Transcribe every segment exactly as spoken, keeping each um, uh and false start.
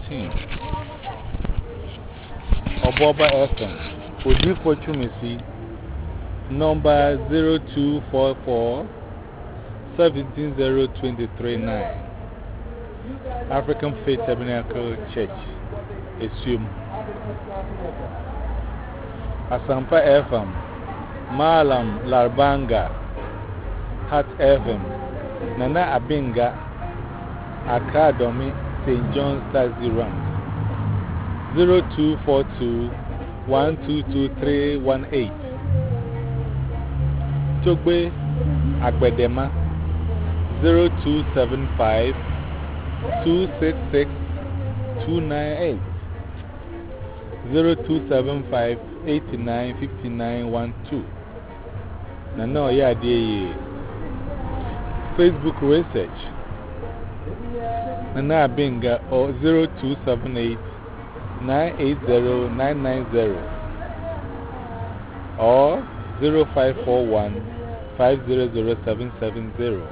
fourteen. Oboba F M. Odi Fortunesi. Number zero two four four seventeen zero two three nine. African Faith Tabernacle Church. Assume. Asampa F M. Malam Larbanga. Hat F M. Nana Abinga. Accra Domi. Saint John's Taxi Rank. zero two four two one two two three one eight. Togbe Agbedema. zero two seven five two six six two nine eight. zero two seven five eight nine five nine one two. Nana Oya Adeye. Facebook research. Nana Abinga or zero two seven eight nine eight zero nine nine zero or zero five four one five zero zero seven seven zero.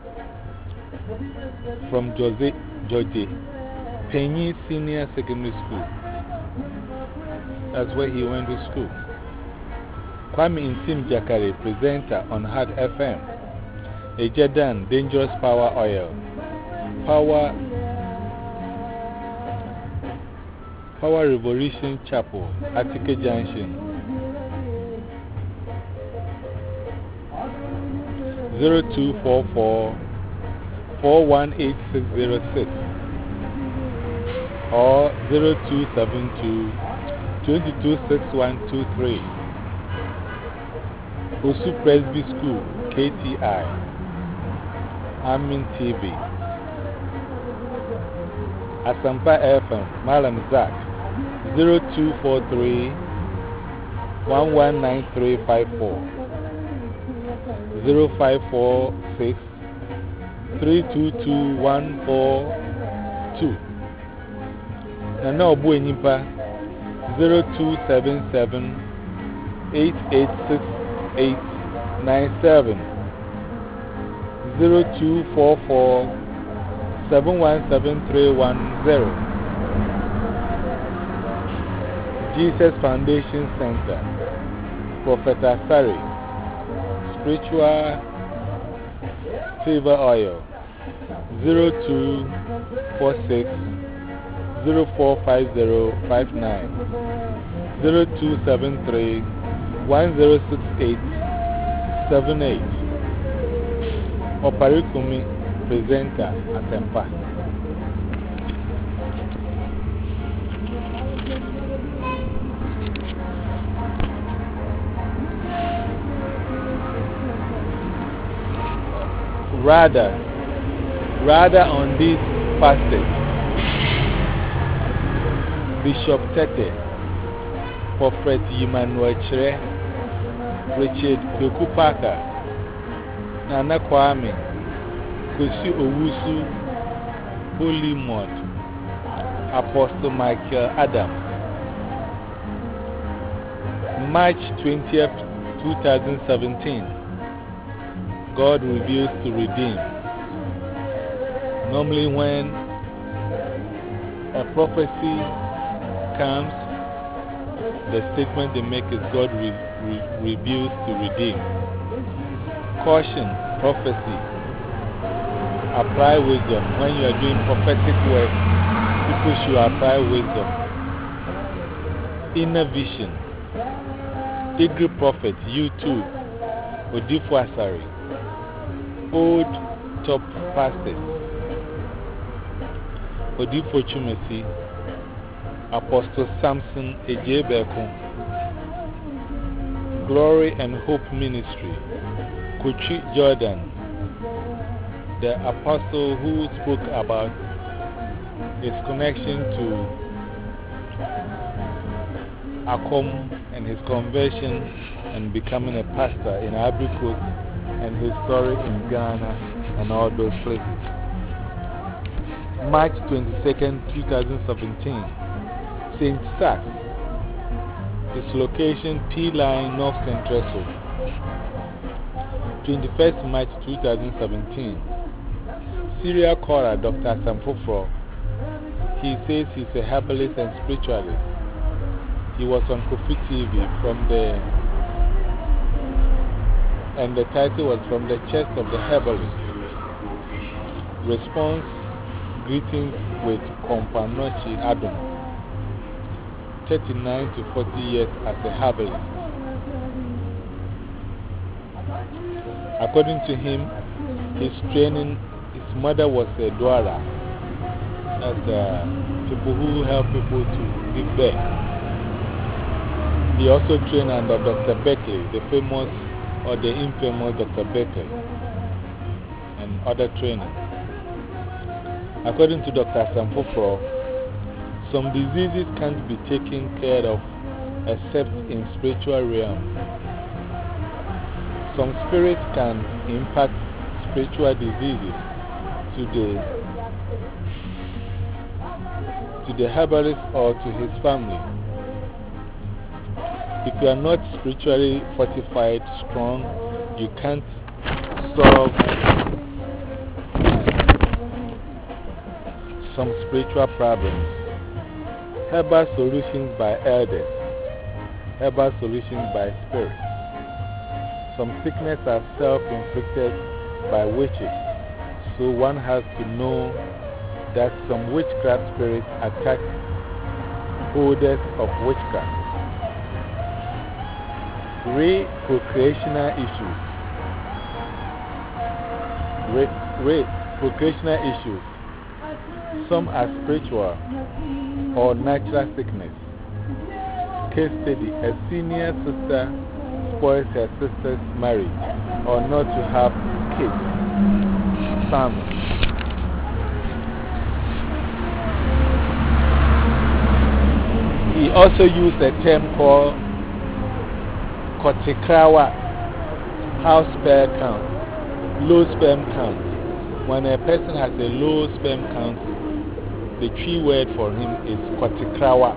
From Jose George Penny Senior Secondary School. That's where he went to school. Kwame Intim Jakare, presenter on Hard F M. Ejadan, Dangerous Power Oil. Power Power Revolution Chapel, Atike Junction. zero two four four four one eight six zero six or zero two seven two two two six one two three. Osu Presby School, K T I. Amin T V. Asampa F M, Malam Zach. zero two four three one one nine three five four. zero five four six three two two one four two. Nana Obu Enyimpa. zero two seven seven eight eight six eight nine seven. zero two four four seven one seven three one zero. Jesus Foundation Center. Prophet Asari. Spiritual Favor Oil. zero two four six zero four five zero five nine. zero two seven three one zero six eight seven eight. Oparikumi, presenter at Tempa. Rather, rather on this passage, Bishop Tete, Prophet Emmanuel Chere, Richard Kweku Parker, Nana Kwame, Kosi Owusu, Holy Mod, Apostle Michael Adams. March twentieth, twenty seventeen. God reveals to redeem. Normally, when a prophecy comes, the statement they make is God re re reveals to redeem. Caution, prophecy. Apply wisdom. When you are doing prophetic work, people should apply wisdom. Inner vision. Eagle prophet, you too. Odifu Asari. Old top pastors. Odifu Chumesi. Apostle Samson Ejebeko. Glory and Hope Ministry. Kuchi Jordan, the apostle who spoke about his connection to Akom and his conversion and becoming a pastor in Ivory Coast and his story in Ghana and all those places. March twenty-second, twenty seventeen. Saint Sachs. Its location P Line North Central. twenty-first March twenty seventeen. Serial caller Doctor Sampofro. He says he's a herbalist and spiritualist. He was on Kofi T V from the, and the title was From the Chest of the Herbalist. Response, greetings with Kompanochi Adam, thirty-nine to forty years as a herbalist. According to him, his training, his mother was a Dwara. That's uh, people who help people to give birth. He also trained under Doctor Beckley, the famous or the infamous Doctor Beckley, and other training. According to Doctor Sampofro, some diseases can't be taken care of except in spiritual realm. Some spirits can impact spiritual diseases to the, to the herbalist or to his family. If you are not spiritually fortified, strong, you can't solve some spiritual problems. Herbal solutions by elders, herbal solutions by spirits. Some sicknesses are self-inflicted by witches, so one has to know that some witchcraft spirits attack holders of witchcraft. Re-procreational issues. Re-procreational issues. Some are spiritual or natural sickness. Case study: a senior sister spoils her sister's marriage or not to have kids. Salmon. He also used a term called Kotikrawa, house sperm count, low sperm count. When a person has a low sperm count, the key word for him is Kotikrawa.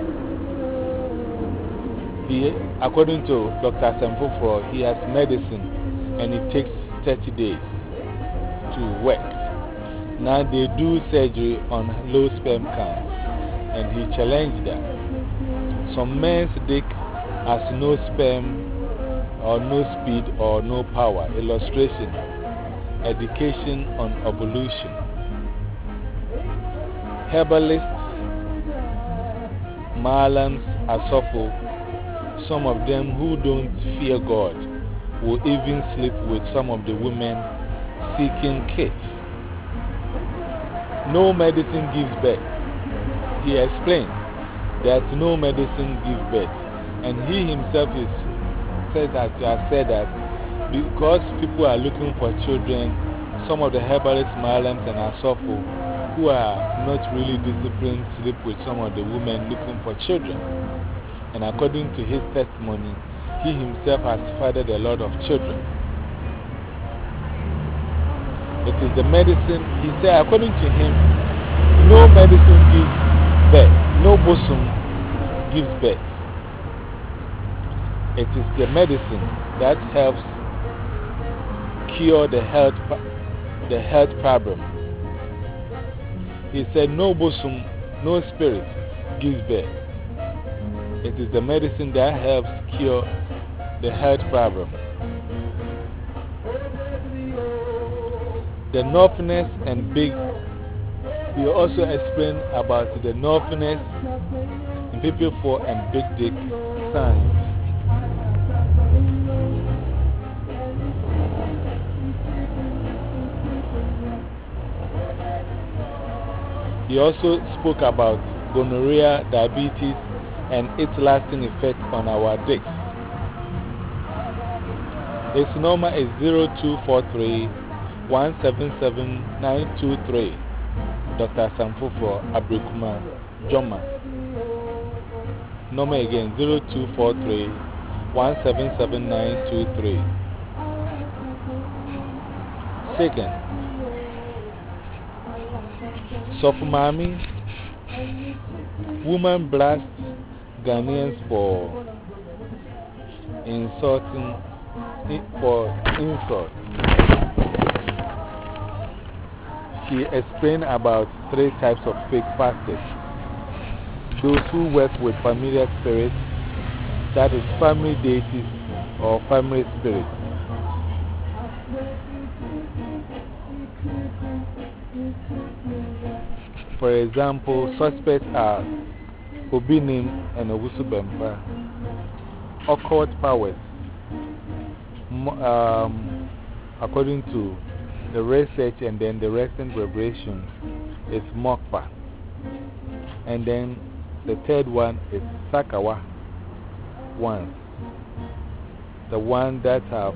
He, according to Doctor Sampofro, he has medicine and it takes thirty days to work. Now they do surgery on low sperm count, and he challenged that. Some men's dick has no sperm or no speed or no power. Illustration, education on evolution. Herbalists, Malams, Asofo, some of them who don't fear God will even sleep with some of the women seeking kids. No medicine gives birth. He explained that no medicine gives birth. And he himself is, said that, has said that because people are looking for children, some of the herbalists, Malams, and Asofo, who are not really disciplined, sleep with some of the women looking for children. And according to his testimony, he himself has fathered a lot of children. It is the medicine, he said, according to him, no medicine gives birth, no bosom gives birth. It is the medicine that helps cure the health, the health problem. He said, no bosom, no spirit gives birth. It is the medicine that helps cure the health problem. The northness and big, he also explained about the northness in people for and big dick signs. He also spoke about gonorrhea, diabetes, and its lasting effect on our dicks. His number is zero two four three, one seven seven, nine two three. Doctor Sampofo Abrikuma Joma. Number again zero two four three, one seven seven, nine two three. Second, Sofumami, woman blasts Ghanaians for insulting, for insult. she explained about three types of fake pastors. Those who work with familiar spirits, that is family deities or family spirits. For example, suspects are Obinim and Owusu Bempa, occult powers. Um, according to the research and then the recent revelation is Mokpa. And then the third one is Sakawa ones. The one that have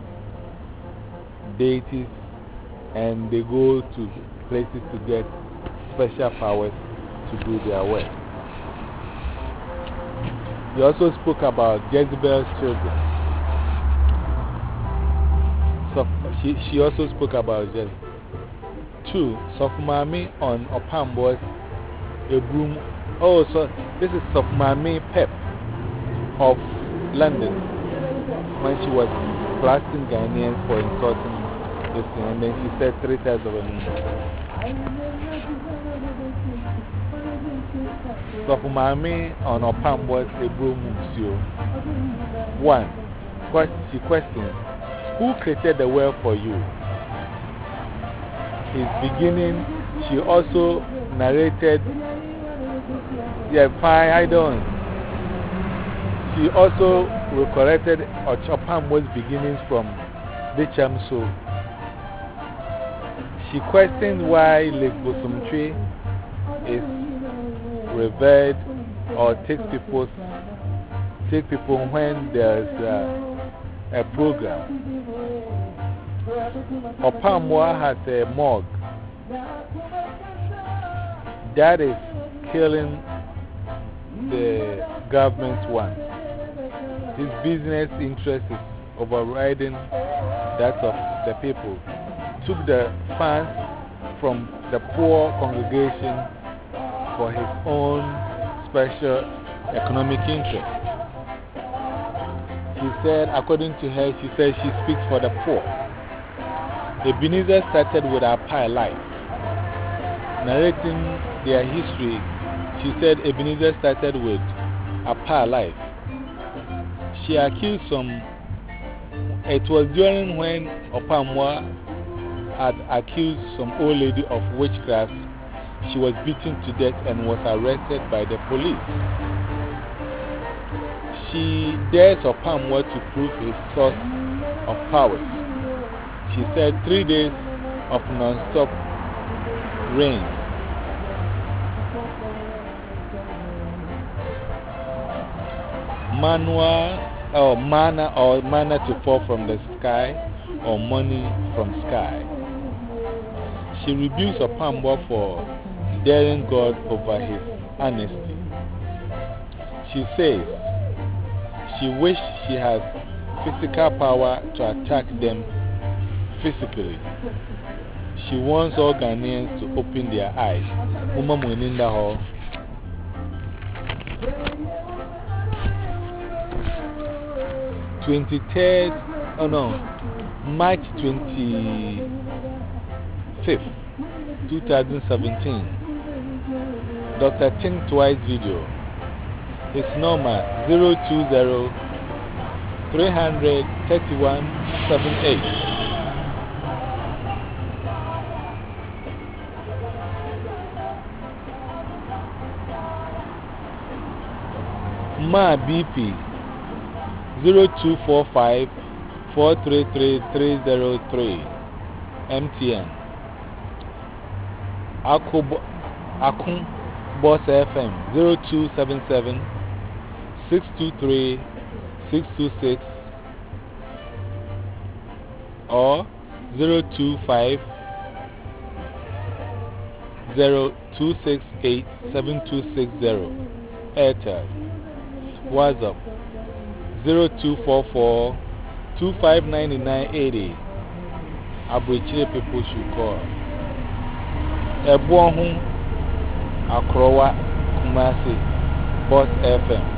deities and they go to places to get special powers to do their work. He also spoke about Jezebel's children. So she, she also spoke about Jezebel. Two, Sofumami on Opambo's a broom. Oh, so this is Sofumami Pep of London when she was blasting Ghanaians for insulting this thing, and then she said three times of a name. Sofumami on Opambo's a broom. One, she questions, who created the world for you? His beginning, she also narrated, yeah, fine, I don't. She also recollected Opambo's beginnings from Bichamso. She questioned why Lake Bosumtwe is revered or takes people, take people when there's uh, a program. Opamwa has a morgue that is killing the government's one. His business interest is overriding that of the people. Took the funds from the poor congregation for his own special economic interest. She said, according to her, she said she speaks for the poor. Ebenezer started with Apai Life. Narrating their history, she said Ebenezer started with Apai Life. She accused some, it was during when Opamwa had accused some old lady of witchcraft. She was beaten to death and was arrested by the police. She dares Opamwa to prove his source of powers. She said three days of non-stop rain. Manua or manna or manna to fall from the sky or money from sky. She rebukes Opamwa for daring God over his honesty. She says she wishes she has physical power to attack them physically. She wants all Ghanaians to open their eyes. Muma Muninda Hall. twenty-third, oh no, March twenty-fifth, twenty seventeen. Doctor Ting Twice video. His number zero two zero, three hundred, thirty-one, seventy-eight. Ma B P zero two four five, four three three, three zero three M T N. Akun Boss F M zero two seven seven, six two three, six two six or zero two five, zero two six eight, seven two six zero. Airtel. WhatsApp zero two four four, two five nine nine eight zero. Abuchile people should call. Ebuohun Akrowa Kumasi Boss F M